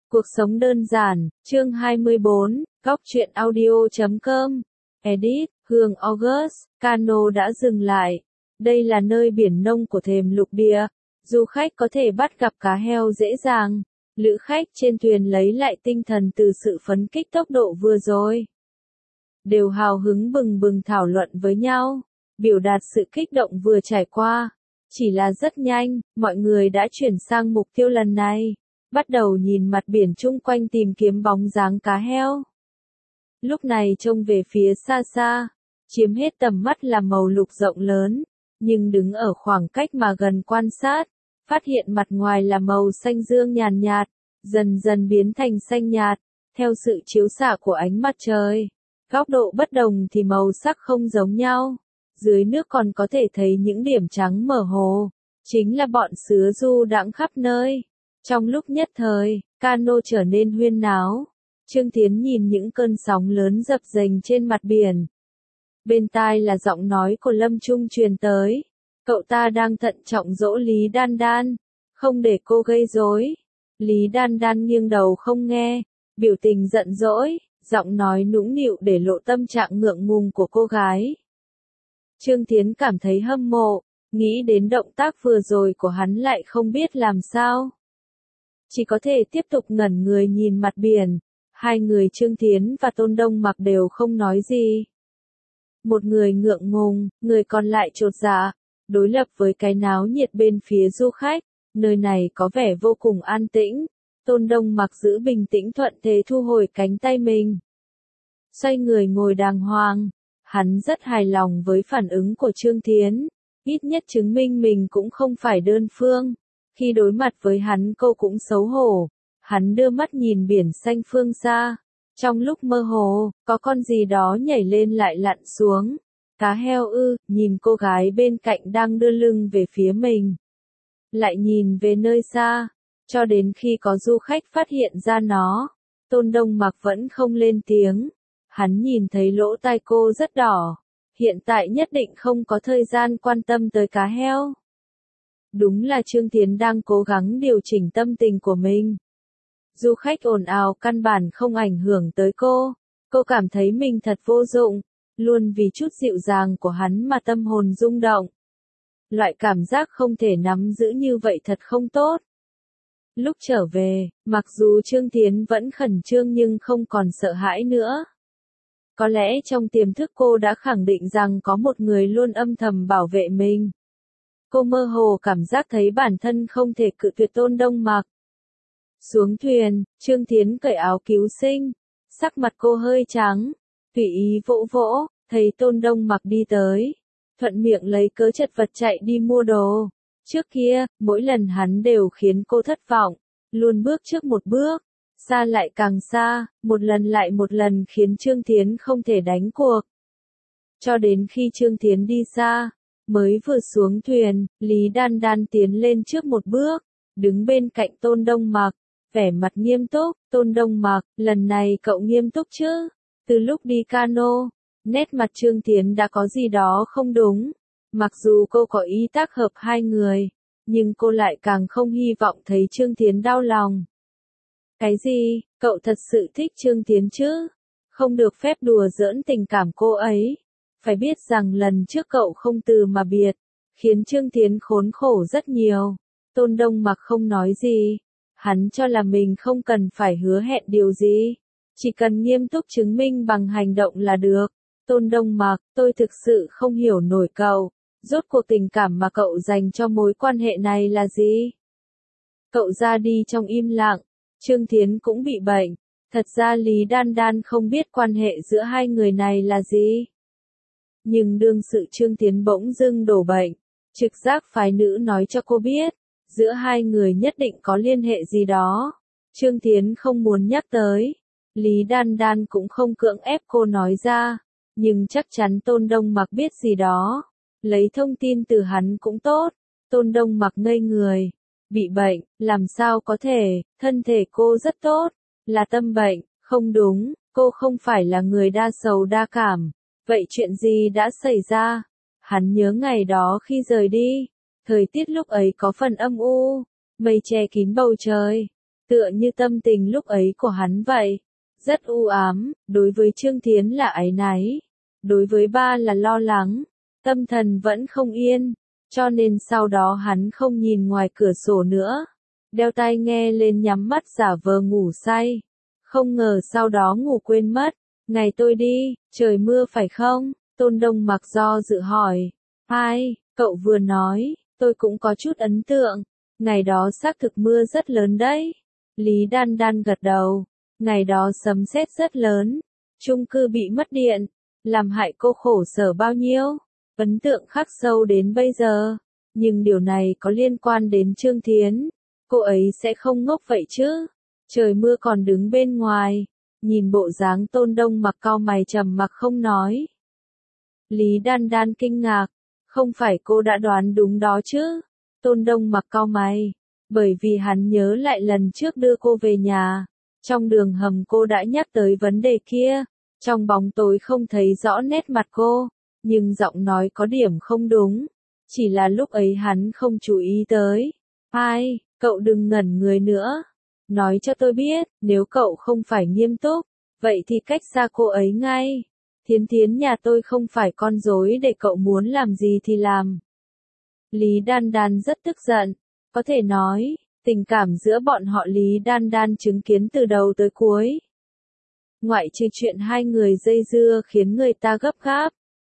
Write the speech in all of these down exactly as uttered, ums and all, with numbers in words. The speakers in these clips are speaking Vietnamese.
Cuộc sống đơn giản, chương hai mươi bốn, góc truyện audio chấm com. Edit, Hương August, cano đã dừng lại. Đây là nơi biển nông của thềm lục địa. Du khách có thể bắt gặp cá heo dễ dàng. Lữ khách trên thuyền lấy lại tinh thần từ sự phấn kích tốc độ vừa rồi. Đều hào hứng bừng bừng thảo luận với nhau, biểu đạt sự kích động vừa trải qua. Chỉ là rất nhanh, mọi người đã chuyển sang mục tiêu lần này. Bắt đầu nhìn mặt biển chung quanh tìm kiếm bóng dáng cá heo. Lúc này trông về phía xa xa, chiếm hết tầm mắt là màu lục rộng lớn, nhưng đứng ở khoảng cách mà gần quan sát, phát hiện mặt ngoài là màu xanh dương nhàn nhạt, dần dần biến thành xanh nhạt, theo sự chiếu xạ của ánh mặt trời. Góc độ bất đồng thì màu sắc không giống nhau, dưới nước còn có thể thấy những điểm trắng mơ hồ, chính là bọn sứa du đãng khắp nơi. Trong lúc nhất thời, cano trở nên huyên náo. Trương Tiến nhìn những cơn sóng lớn dập dềnh trên mặt biển. Bên tai là giọng nói của Lâm Trung truyền tới. Cậu ta đang thận trọng dỗ Lý Đan Đan, không để cô gây rối. Lý Đan Đan nghiêng đầu không nghe, biểu tình giận dỗi, giọng nói nũng nịu để lộ tâm trạng ngượng ngùng của cô gái. Trương Tiến cảm thấy hâm mộ, nghĩ đến động tác vừa rồi của hắn lại không biết làm sao. Chỉ có thể tiếp tục ngẩn người nhìn mặt biển. Hai người Trương Tiến và Tôn Đông Mặc đều không nói gì. Một người ngượng ngùng, người còn lại chột dạ. Đối lập với cái náo nhiệt bên phía du khách, nơi này có vẻ vô cùng an tĩnh. Tôn Đông Mặc giữ bình tĩnh thuận thế thu hồi cánh tay mình. Xoay người ngồi đàng hoàng. Hắn rất hài lòng với phản ứng của Trương Tiến. Ít nhất chứng minh mình cũng không phải đơn phương. Khi đối mặt với hắn cô cũng xấu hổ. Hắn đưa mắt nhìn biển xanh phương xa. Trong lúc mơ hồ, có con gì đó nhảy lên lại lặn xuống. Cá heo ư, nhìn cô gái bên cạnh đang đưa lưng về phía mình. Lại nhìn về nơi xa, cho đến khi có du khách phát hiện ra nó. Tôn Đông Mặc vẫn không lên tiếng. Hắn nhìn thấy lỗ tai cô rất đỏ. Hiện tại nhất định không có thời gian quan tâm tới cá heo. Đúng là Trương Tiến đang cố gắng điều chỉnh tâm tình của mình. Du khách ồn ào căn bản không ảnh hưởng tới cô. Cô cảm thấy mình thật vô dụng, luôn vì chút dịu dàng của hắn mà tâm hồn rung động. Loại cảm giác không thể nắm giữ như vậy thật không tốt. Lúc trở về, mặc dù Trương Tiến vẫn khẩn trương nhưng không còn sợ hãi nữa. Có lẽ trong tiềm thức cô đã khẳng định rằng có một người luôn âm thầm bảo vệ mình. Cô mơ hồ cảm giác thấy bản thân không thể cự tuyệt Tôn Đông Mặc. Xuống thuyền, Trương Tiến cởi áo cứu sinh. Sắc mặt cô hơi trắng. Tùy ý vỗ vỗ, thấy Tôn Đông Mặc đi tới. Thuận miệng lấy cớ chật vật chạy đi mua đồ. Trước kia, mỗi lần hắn đều khiến cô thất vọng. Luôn bước trước một bước. Xa lại càng xa, một lần lại một lần khiến Trương Tiến không thể đánh cuộc. Cho đến khi Trương Tiến đi xa. Mới vừa xuống thuyền, Lý Đan Đan tiến lên trước một bước, đứng bên cạnh Tôn Đông Mặc, vẻ mặt nghiêm túc. Tôn Đông Mặc, lần này cậu nghiêm túc chứ? Từ lúc đi cano, nét mặt Trương Tiến đã có gì đó không đúng. Mặc dù cô có ý tác hợp hai người, nhưng cô lại càng không hy vọng thấy Trương Tiến đau lòng. Cái gì, cậu thật sự thích Trương Tiến chứ? Không được phép đùa giỡn tình cảm cô ấy. Phải biết rằng lần trước cậu không từ mà biệt, khiến Trương Tiến khốn khổ rất nhiều. Tôn Đông Mặc không nói gì. Hắn cho là mình không cần phải hứa hẹn điều gì. Chỉ cần nghiêm túc chứng minh bằng hành động là được. Tôn Đông Mặc, tôi thực sự không hiểu nổi cậu. Rốt cuộc tình cảm mà cậu dành cho mối quan hệ này là gì? Cậu ra đi trong im lặng. Trương Tiến cũng bị bệnh. Thật ra Lý Đan Đan không biết quan hệ giữa hai người này là gì. Nhưng đương sự Trương Tiến bỗng dưng đổ bệnh, trực giác phái nữ nói cho cô biết, giữa hai người nhất định có liên hệ gì đó. Trương Tiến không muốn nhắc tới, Lý Đan Đan cũng không cưỡng ép cô nói ra, nhưng chắc chắn Tôn Đông Mặc biết gì đó. Lấy thông tin từ hắn cũng tốt. Tôn Đông Mặc ngây người, bị bệnh, làm sao có thể, thân thể cô rất tốt, là tâm bệnh, không đúng, cô không phải là người đa sầu đa cảm. Vậy chuyện gì đã xảy ra? Hắn nhớ ngày đó khi rời đi. Thời tiết lúc ấy có phần âm u, mây che kín bầu trời. tựa như tâm tình lúc ấy của hắn vậy. Rất u ám, đối với Trương Thiến là áy náy, đối với ba là lo lắng, tâm thần vẫn không yên, cho nên sau đó hắn không nhìn ngoài cửa sổ nữa, đeo tai nghe lên nhắm mắt giả vờ ngủ say. Không ngờ sau đó ngủ quên mất. Ngày tôi đi, trời mưa phải không? Tôn Đông Mặc do dự hỏi. Ai, cậu vừa nói, tôi cũng có chút ấn tượng. Ngày đó xác thực mưa rất lớn đấy. Lý Đan Đan gật đầu. Ngày đó sấm sét rất lớn. Chung cư bị mất điện. Làm hại cô khổ sở bao nhiêu. Ấn tượng khắc sâu đến bây giờ. Nhưng điều này có liên quan đến Trương Thiến. Cô ấy sẽ không ngốc vậy chứ. Trời mưa còn đứng bên ngoài. Nhìn bộ dáng Tôn Đông Mặc cau mày trầm mặc không nói. Lý Đan Đan kinh ngạc. Không phải cô đã đoán đúng đó chứ? Tôn Đông Mặc cau mày. Bởi vì hắn nhớ lại lần trước đưa cô về nhà. Trong đường hầm cô đã nhắc tới vấn đề kia. Trong bóng tối không thấy rõ nét mặt cô. Nhưng giọng nói có điểm không đúng. Chỉ là lúc ấy hắn không chú ý tới. Ai, cậu đừng ngẩn người nữa. Nói cho tôi biết, nếu cậu không phải nghiêm túc, vậy thì cách xa cô ấy ngay. Thiến Thiến nhà tôi không phải con rối để cậu muốn làm gì thì làm. Lý Đan Đan rất tức giận, có thể nói, tình cảm giữa bọn họ Lý Đan Đan chứng kiến từ đầu tới cuối. Ngoại trừ chuyện hai người dây dưa khiến người ta gấp gáp.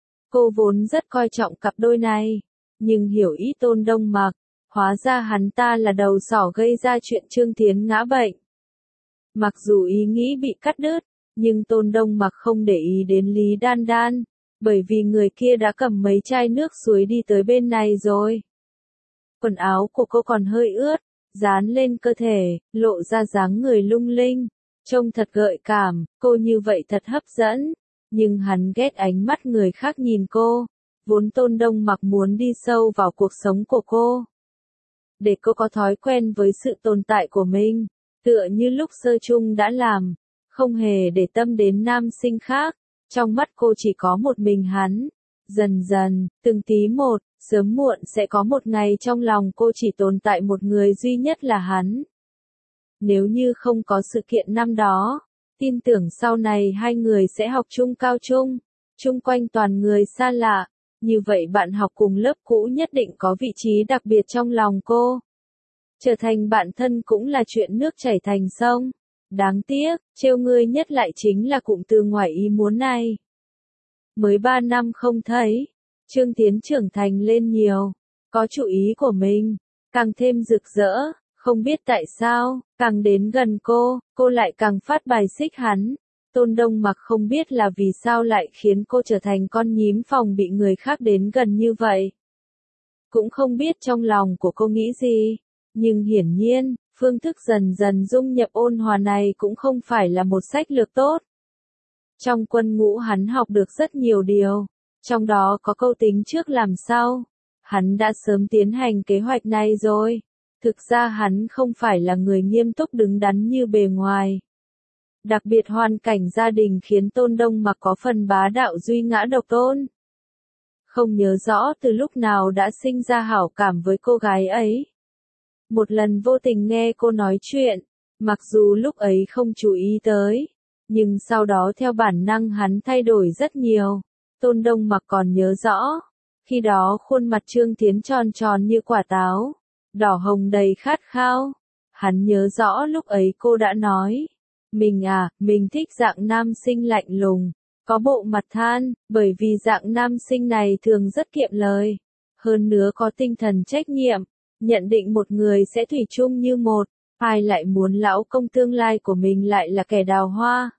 Cô vốn rất coi trọng cặp đôi này, nhưng hiểu ý Tôn Đông Mặc. Hóa ra hắn ta là đầu sỏ gây ra chuyện Trương Thiến ngã bệnh. Mặc dù ý nghĩ bị cắt đứt, nhưng Tôn Đông Mặc không để ý đến Lý Đan Đan, bởi vì người kia đã cầm mấy chai nước suối đi tới bên này rồi. Quần áo của cô còn hơi ướt, dán lên cơ thể, lộ ra dáng người lung linh, trông thật gợi cảm, cô như vậy thật hấp dẫn. Nhưng hắn ghét ánh mắt người khác nhìn cô, vốn Tôn Đông Mặc muốn đi sâu vào cuộc sống của cô. Để cô có thói quen với sự tồn tại của mình, tựa như lúc sơ chung đã làm, không hề để tâm đến nam sinh khác, trong mắt cô chỉ có một mình hắn. Dần dần, từng tí một, sớm muộn sẽ có một ngày trong lòng cô chỉ tồn tại một người duy nhất là hắn. Nếu như không có sự kiện năm đó, tin tưởng sau này hai người sẽ học chung cao trung, chung quanh toàn người xa lạ. Như vậy bạn học cùng lớp cũ nhất định có vị trí đặc biệt trong lòng cô. Trở thành bạn thân cũng là chuyện nước chảy thành sông. Đáng tiếc, trêu ngươi nhất lại chính là cụm từ ngoài ý muốn này. Mới ba năm không thấy, Trương Thiến trưởng thành lên nhiều, có chủ ý của mình, càng thêm rực rỡ, không biết tại sao, càng đến gần cô, cô lại càng phát bài xích hắn. Tôn Đông Mặc không biết là vì sao lại khiến cô trở thành con nhím phòng bị người khác đến gần như vậy. Cũng không biết trong lòng của cô nghĩ gì, nhưng hiển nhiên, phương thức dần dần dung nhập ôn hòa này cũng không phải là một sách lược tốt. Trong quân ngũ hắn học được rất nhiều điều, trong đó có câu tính trước làm sau. Hắn đã sớm tiến hành kế hoạch này rồi. Thực ra hắn không phải là người nghiêm túc đứng đắn như bề ngoài. Đặc biệt hoàn cảnh gia đình khiến Tôn Đông Mặc có phần bá đạo duy ngã độc tôn. Không nhớ rõ từ lúc nào đã sinh ra hảo cảm với cô gái ấy. Một lần vô tình nghe cô nói chuyện, mặc dù lúc ấy không chú ý tới, nhưng sau đó theo bản năng hắn thay đổi rất nhiều. Tôn Đông Mặc còn nhớ rõ, khi đó khuôn mặt Trương Thiến tròn tròn như quả táo, đỏ hồng đầy khát khao. Hắn nhớ rõ lúc ấy cô đã nói, mình à, mình thích dạng nam sinh lạnh lùng, có bộ mặt than, bởi vì dạng nam sinh này thường rất kiệm lời, hơn nữa có tinh thần trách nhiệm, nhận định một người sẽ thủy chung như một, ai lại muốn lão công tương lai của mình lại là kẻ đào hoa.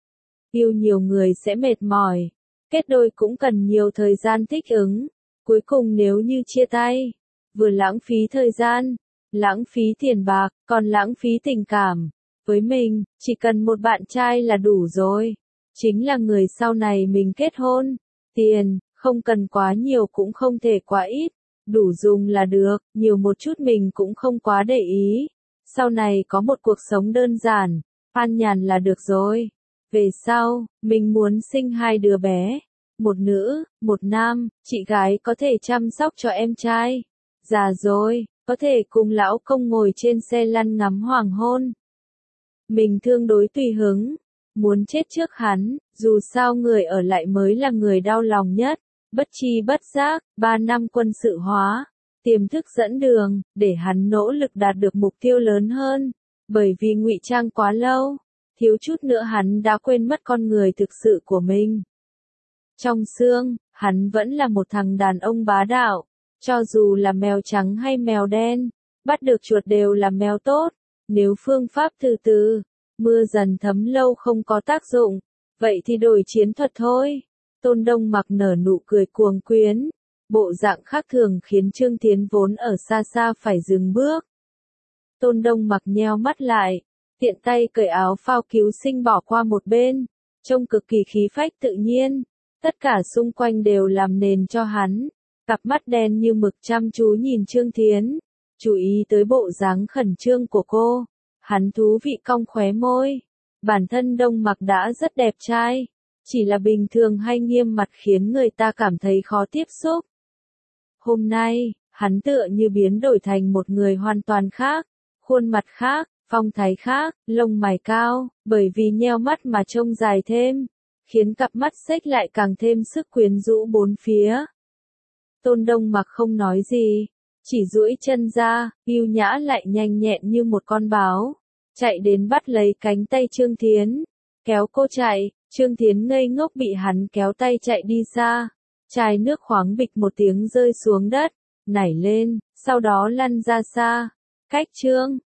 Yêu nhiều người sẽ mệt mỏi, kết đôi cũng cần nhiều thời gian thích ứng, cuối cùng nếu như chia tay, vừa lãng phí thời gian, lãng phí tiền bạc, còn lãng phí tình cảm. Với mình, chỉ cần một bạn trai là đủ rồi. Chính là người sau này mình kết hôn. Tiền, không cần quá nhiều cũng không thể quá ít. Đủ dùng là được, nhiều một chút mình cũng không quá để ý. Sau này có một cuộc sống đơn giản, an nhàn là được rồi. Về sau, mình muốn sinh hai đứa bé. Một nữ, một nam, chị gái có thể chăm sóc cho em trai. Già rồi, có thể cùng lão công ngồi trên xe lăn ngắm hoàng hôn. Mình tương đối tùy hứng, muốn chết trước hắn, dù sao người ở lại mới là người đau lòng nhất. Bất chi bất giác, ba năm quân sự hóa, tiềm thức dẫn đường, để hắn nỗ lực đạt được mục tiêu lớn hơn. Bởi vì ngụy trang quá lâu, thiếu chút nữa hắn đã quên mất con người thực sự của mình. Trong xương, hắn vẫn là một thằng đàn ông bá đạo, cho dù là mèo trắng hay mèo đen, bắt được chuột đều là mèo tốt. Nếu phương pháp từ từ, mưa dần thấm lâu không có tác dụng, vậy thì đổi chiến thuật thôi. Tôn Đông Mặc nở nụ cười cuồng quyến, bộ dạng khác thường khiến Trương Thiến vốn ở xa xa phải dừng bước. Tôn Đông Mặc nheo mắt lại, tiện tay cởi áo phao cứu sinh bỏ qua một bên, trông cực kỳ khí phách tự nhiên, tất cả xung quanh đều làm nền cho hắn. Cặp mắt đen như mực chăm chú nhìn Trương Thiến, chú ý tới bộ dáng khẩn trương của cô, hắn thú vị cong khóe môi. Bản thân Đông Mặc đã rất đẹp trai, chỉ là bình thường hay nghiêm mặt khiến người ta cảm thấy khó tiếp xúc. Hôm nay, hắn tựa như biến đổi thành một người hoàn toàn khác, khuôn mặt khác, phong thái khác, lông mày cao, bởi vì nheo mắt mà trông dài thêm, khiến cặp mắt xếch lại càng thêm sức quyến rũ bốn phía. Tôn Đông Mặc không nói gì, chỉ duỗi chân ra, yêu nhã lại nhanh nhẹn như một con báo, chạy đến bắt lấy cánh tay Trương Thiến, kéo cô chạy. Trương Thiến ngây ngốc bị hắn kéo tay chạy đi xa, chai nước khoáng bịch một tiếng rơi xuống đất, nảy lên, sau đó lăn ra xa, cách Trương